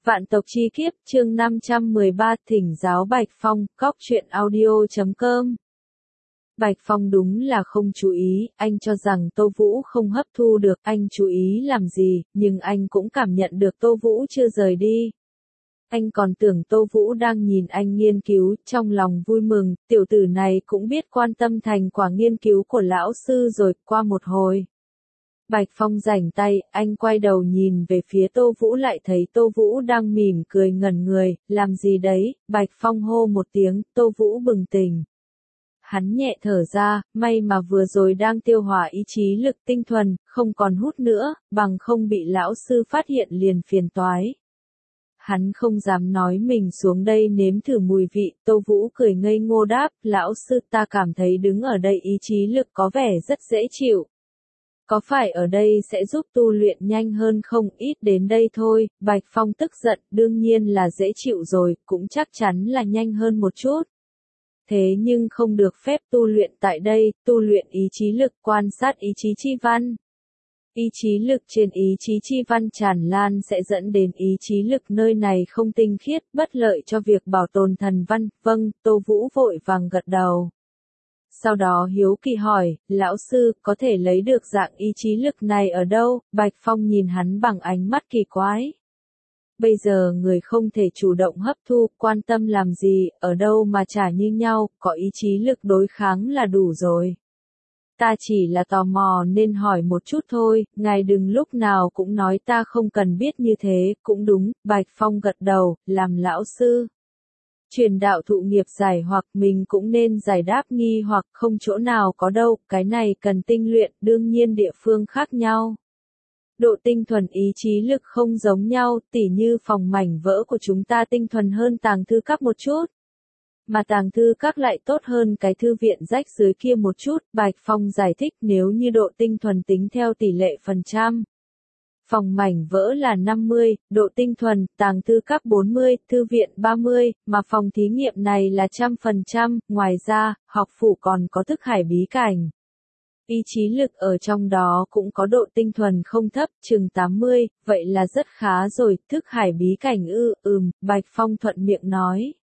Vạn tộc chi kiếp, chương 513, thỉnh giáo Bạch Phong, góc truyện audio.com. Bạch Phong đúng là không chú ý, anh cho rằng Tô Vũ không hấp thu được, anh chú ý làm gì, nhưng anh cũng cảm nhận được Tô Vũ chưa rời đi. Anh còn tưởng Tô Vũ đang nhìn anh nghiên cứu, trong lòng vui mừng, tiểu tử này cũng biết quan tâm thành quả nghiên cứu của lão sư rồi, qua một hồi. Bạch Phong rảnh tay, anh quay đầu nhìn về phía Tô Vũ lại thấy Tô Vũ đang mỉm cười ngẩn người, làm gì đấy, Bạch Phong hô một tiếng, Tô Vũ bừng tỉnh. Hắn nhẹ thở ra, may mà vừa rồi đang tiêu hóa ý chí lực tinh thuần, không còn hút nữa, bằng không bị lão sư phát hiện liền phiền toái. Hắn không dám nói mình xuống đây nếm thử mùi vị, Tô Vũ cười ngây ngô đáp, lão sư ta cảm thấy đứng ở đây ý chí lực có vẻ rất dễ chịu. Có phải ở đây sẽ giúp tu luyện nhanh hơn không, ít đến đây thôi, Bạch Phong tức giận, đương nhiên là dễ chịu rồi, cũng chắc chắn là nhanh hơn một chút. Thế nhưng không được phép tu luyện tại đây, tu luyện ý chí lực quan sát ý chí chi văn. Ý chí lực trên ý chí chi văn tràn lan sẽ dẫn đến ý chí lực nơi này không tinh khiết, bất lợi cho việc bảo tồn thần văn, vâng, Tô Vũ vội vàng gật đầu. Sau đó hiếu kỳ hỏi, lão sư, có thể lấy được dạng ý chí lực này ở đâu? Bạch Phong nhìn hắn bằng ánh mắt kỳ quái. Bây giờ người không thể chủ động hấp thu, quan tâm làm gì, ở đâu mà trả như nhau, có ý chí lực đối kháng là đủ rồi. Ta chỉ là tò mò nên hỏi một chút thôi, ngài đừng lúc nào cũng nói ta không cần biết như thế, cũng đúng, Bạch Phong gật đầu, làm lão sư. Truyền đạo thụ nghiệp giải hoặc mình cũng nên giải đáp nghi hoặc không chỗ nào có đâu, cái này cần tinh luyện, đương nhiên địa phương khác nhau. Độ tinh thuần ý chí lực không giống nhau, tỉ như phòng mảnh vỡ của chúng ta tinh thuần hơn tàng thư các một chút. Mà tàng thư các lại tốt hơn cái thư viện rách dưới kia một chút, Bạch Phong giải thích nếu như độ tinh thuần tính theo tỷ lệ phần trăm. Phòng mảnh vỡ là 50, độ tinh thuần, tàng thư các 40, thư viện 30, mà phòng thí nghiệm này là 100%, ngoài ra, học phủ còn có thức hải bí cảnh. Ý chí lực ở trong đó cũng có độ tinh thuần không thấp, chừng 80, vậy là rất khá rồi, thức hải bí cảnh Bạch Phong thuận miệng nói.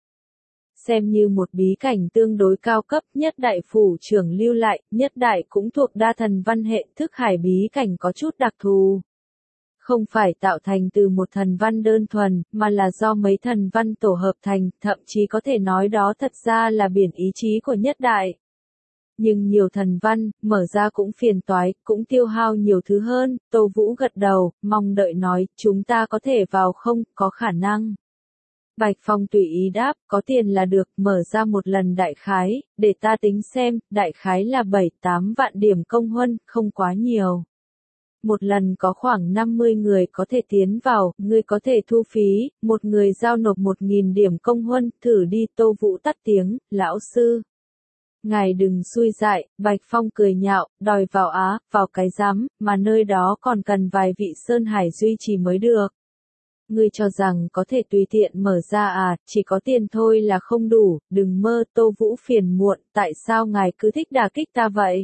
Xem như một bí cảnh tương đối cao cấp, nhất đại phủ trưởng lưu lại, nhất đại cũng thuộc đa thần văn hệ, thức hải bí cảnh có chút đặc thù. Không phải tạo thành từ một thần văn đơn thuần, mà là do mấy thần văn tổ hợp thành, thậm chí có thể nói đó thật ra là biển ý chí của nhất đại. Nhưng nhiều thần văn, mở ra cũng phiền toái, cũng tiêu hao nhiều thứ hơn, Tô Vũ gật đầu, mong đợi nói, chúng ta có thể vào không, có khả năng. Bạch Phong tùy ý đáp, có tiền là được, mở ra một lần đại khái, để ta tính xem, đại khái là 7-8 vạn điểm công huân, không quá nhiều. Một lần có khoảng 50 người có thể tiến vào, ngươi có thể thu phí, một người giao nộp 1.000 điểm công huân, thử đi, Tô Vũ tắt tiếng, lão sư. Ngài đừng xui dại, Bạch Phong cười nhạo, đòi vào vào cái rắm, mà nơi đó còn cần vài vị Sơn Hải duy trì mới được. Ngươi cho rằng có thể tùy tiện mở ra chỉ có tiền thôi là không đủ, đừng mơ, Tô Vũ phiền muộn, tại sao ngài cứ thích đả kích ta vậy?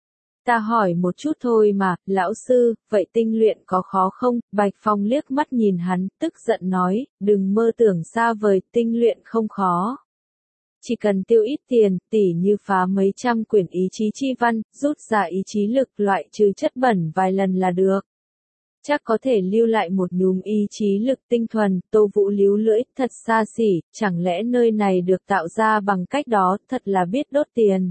Ta hỏi một chút thôi mà, lão sư, vậy tinh luyện có khó không? Bạch Phong liếc mắt nhìn hắn, tức giận nói, đừng mơ tưởng xa vời, tinh luyện không khó. Chỉ cần tiêu ít tiền, tỉ như phá mấy trăm quyển ý chí chi văn, rút ra ý chí lực loại trừ chất bẩn vài lần là được. Chắc có thể lưu lại một nhúm ý chí lực tinh thuần, Tô Vũ líu lưỡi, thật xa xỉ, chẳng lẽ nơi này được tạo ra bằng cách đó, thật là biết đốt tiền.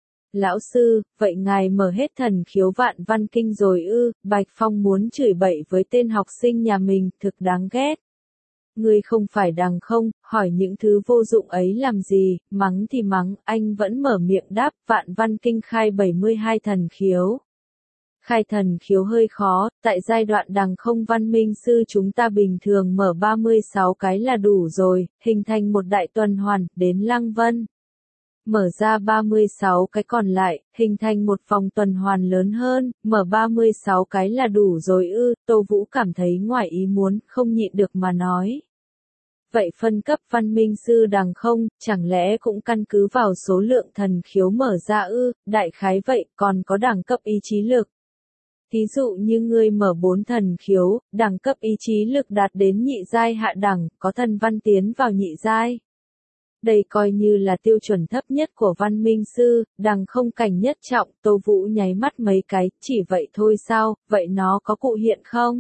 Lão sư, vậy ngài mở hết thần khiếu vạn văn kinh rồi Bạch Phong muốn chửi bậy với tên học sinh nhà mình, thực đáng ghét. Ngươi không phải đằng không, hỏi những thứ vô dụng ấy làm gì, mắng thì mắng, anh vẫn mở miệng đáp, vạn văn kinh khai 72 thần khiếu. Khai thần khiếu hơi khó, tại giai đoạn đằng không văn minh sư chúng ta bình thường mở 36 cái là đủ rồi, hình thành một đại tuần hoàn, đến Lăng Vân. Mở ra 36 cái còn lại, hình thành một vòng tuần hoàn lớn hơn, mở 36 cái là đủ rồi Tô Vũ cảm thấy ngoài ý muốn, không nhịn được mà nói. Vậy phân cấp văn minh sư đằng không, chẳng lẽ cũng căn cứ vào số lượng thần khiếu mở ra đại khái vậy, còn có đẳng cấp ý chí lực. Thí dụ như ngươi mở 4 thần khiếu, đẳng cấp ý chí lực đạt đến nhị giai hạ đẳng, có thần văn tiến vào nhị giai. Đây coi như là tiêu chuẩn thấp nhất của văn minh sư, đằng không cảnh nhất trọng, Tô Vũ nháy mắt mấy cái, chỉ vậy thôi sao, vậy nó có cụ hiện không?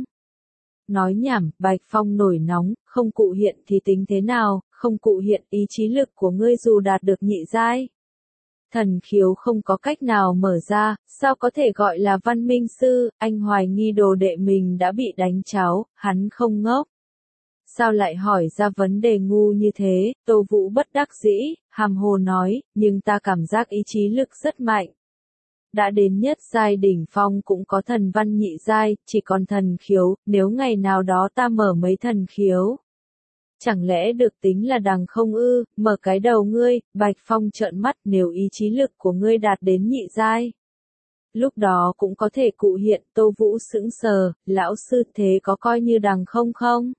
Nói nhảm, Bạch Phong nổi nóng, không cụ hiện thì tính thế nào, không cụ hiện ý chí lực của ngươi dù đạt được nhị giai. Thần khiếu không có cách nào mở ra, sao có thể gọi là văn minh sư, anh hoài nghi đồ đệ mình đã bị đánh cháo, hắn không ngốc. Sao lại hỏi ra vấn đề ngu như thế, Tô Vũ bất đắc dĩ, hàm hồ nói, nhưng ta cảm giác ý chí lực rất mạnh. Đã đến nhất giai đỉnh phong cũng có thần văn nhị giai, chỉ còn thần khiếu, nếu ngày nào đó ta mở mấy thần khiếu. Chẳng lẽ được tính là đằng không ư, mở cái đầu ngươi, Bạch Phong trợn mắt nếu ý chí lực của ngươi đạt đến nhị giai. Lúc đó cũng có thể cụ hiện, Tô Vũ sững sờ, lão sư thế có coi như đằng không không?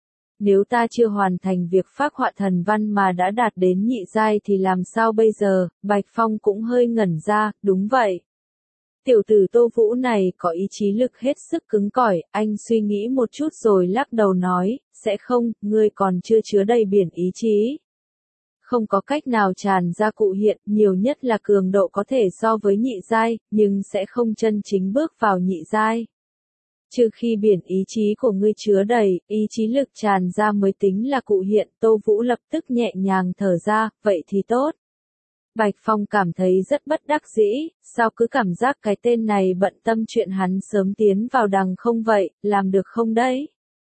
Nếu ta chưa hoàn thành việc phác họa thần văn mà đã đạt đến nhị giai thì làm sao bây giờ, Bạch Phong cũng hơi ngẩn ra, đúng vậy. Tiểu tử Tô Vũ này có ý chí lực hết sức cứng cỏi, anh suy nghĩ một chút rồi lắc đầu nói, sẽ không, ngươi còn chưa chứa đầy biển ý chí. Không có cách nào tràn ra cụ hiện, nhiều nhất là cường độ có thể so với nhị giai, nhưng sẽ không chân chính bước vào nhị giai. Trừ khi biển ý chí của ngươi chứa đầy, ý chí lực tràn ra mới tính là cụ hiện, Tô Vũ lập tức nhẹ nhàng thở ra, vậy thì tốt. Bạch Phong cảm thấy rất bất đắc dĩ, sao cứ cảm giác cái tên này bận tâm chuyện hắn sớm tiến vào đằng không vậy, làm được không đấy?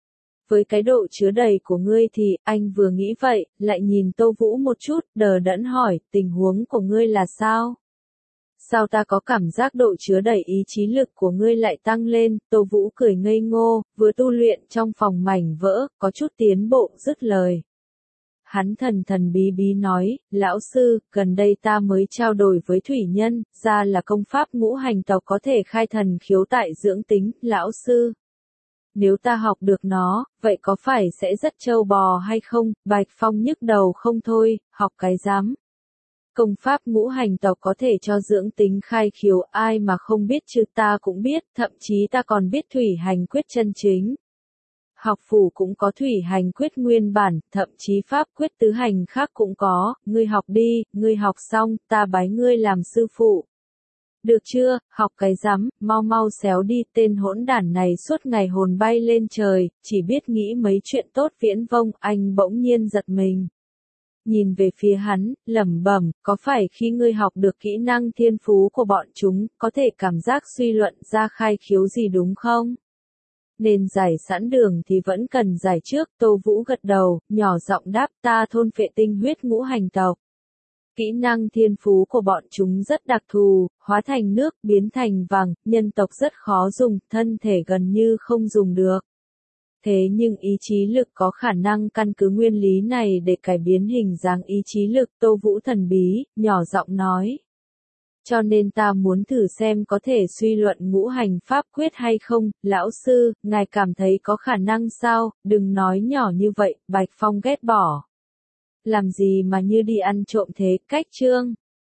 Với cái độ chứa đầy của ngươi thì, anh vừa nghĩ vậy, lại nhìn Tô Vũ một chút, đờ đẫn hỏi, tình huống của ngươi là sao? Sao ta có cảm giác độ chứa đầy ý chí lực của ngươi lại tăng lên, Tô Vũ cười ngây ngô, vừa tu luyện trong phòng mảnh vỡ, có chút tiến bộ, dứt lời. Hắn thần thần bí bí nói, lão sư, gần đây ta mới trao đổi với thủy nhân, ra là công pháp ngũ hành tộc có thể khai thần khiếu tại dưỡng tính, lão sư. Nếu ta học được nó, vậy có phải sẽ rất trâu bò hay không, Bạch Phong nhức đầu không thôi, học cái dám. Công pháp ngũ hành tộc có thể cho dưỡng tính khai khiếu, ai mà không biết chứ, ta cũng biết, thậm chí ta còn biết thủy hành quyết chân chính. Học phủ cũng có thủy hành quyết nguyên bản, thậm chí pháp quyết tứ hành khác cũng có, ngươi học đi, ngươi học xong, ta bái ngươi làm sư phụ. Được chưa, học cái rắm, mau mau xéo đi, tên hỗn đản này suốt ngày hồn bay lên trời, chỉ biết nghĩ mấy chuyện tốt viễn vông, anh bỗng nhiên giật mình. Nhìn về phía hắn, lẩm bẩm, có phải khi ngươi học được kỹ năng thiên phú của bọn chúng, có thể cảm giác suy luận ra khai khiếu gì đúng không? Nên giải sẵn đường thì vẫn cần giải trước, Tô Vũ gật đầu, nhỏ giọng đáp ta thôn phệ tinh huyết ngũ hành tộc. Kỹ năng thiên phú của bọn chúng rất đặc thù, hóa thành nước, biến thành vàng, nhân tộc rất khó dùng, thân thể gần như không dùng được. Thế nhưng ý chí lực có khả năng căn cứ nguyên lý này để cải biến hình dáng ý chí lực, Tô Vũ thần bí, nhỏ giọng nói. Cho nên ta muốn thử xem có thể suy luận ngũ hành pháp quyết hay không, lão sư, ngài cảm thấy có khả năng sao, đừng nói nhỏ như vậy, Bạch Phong ghét bỏ. Làm gì mà như đi ăn trộm thế, cách chương.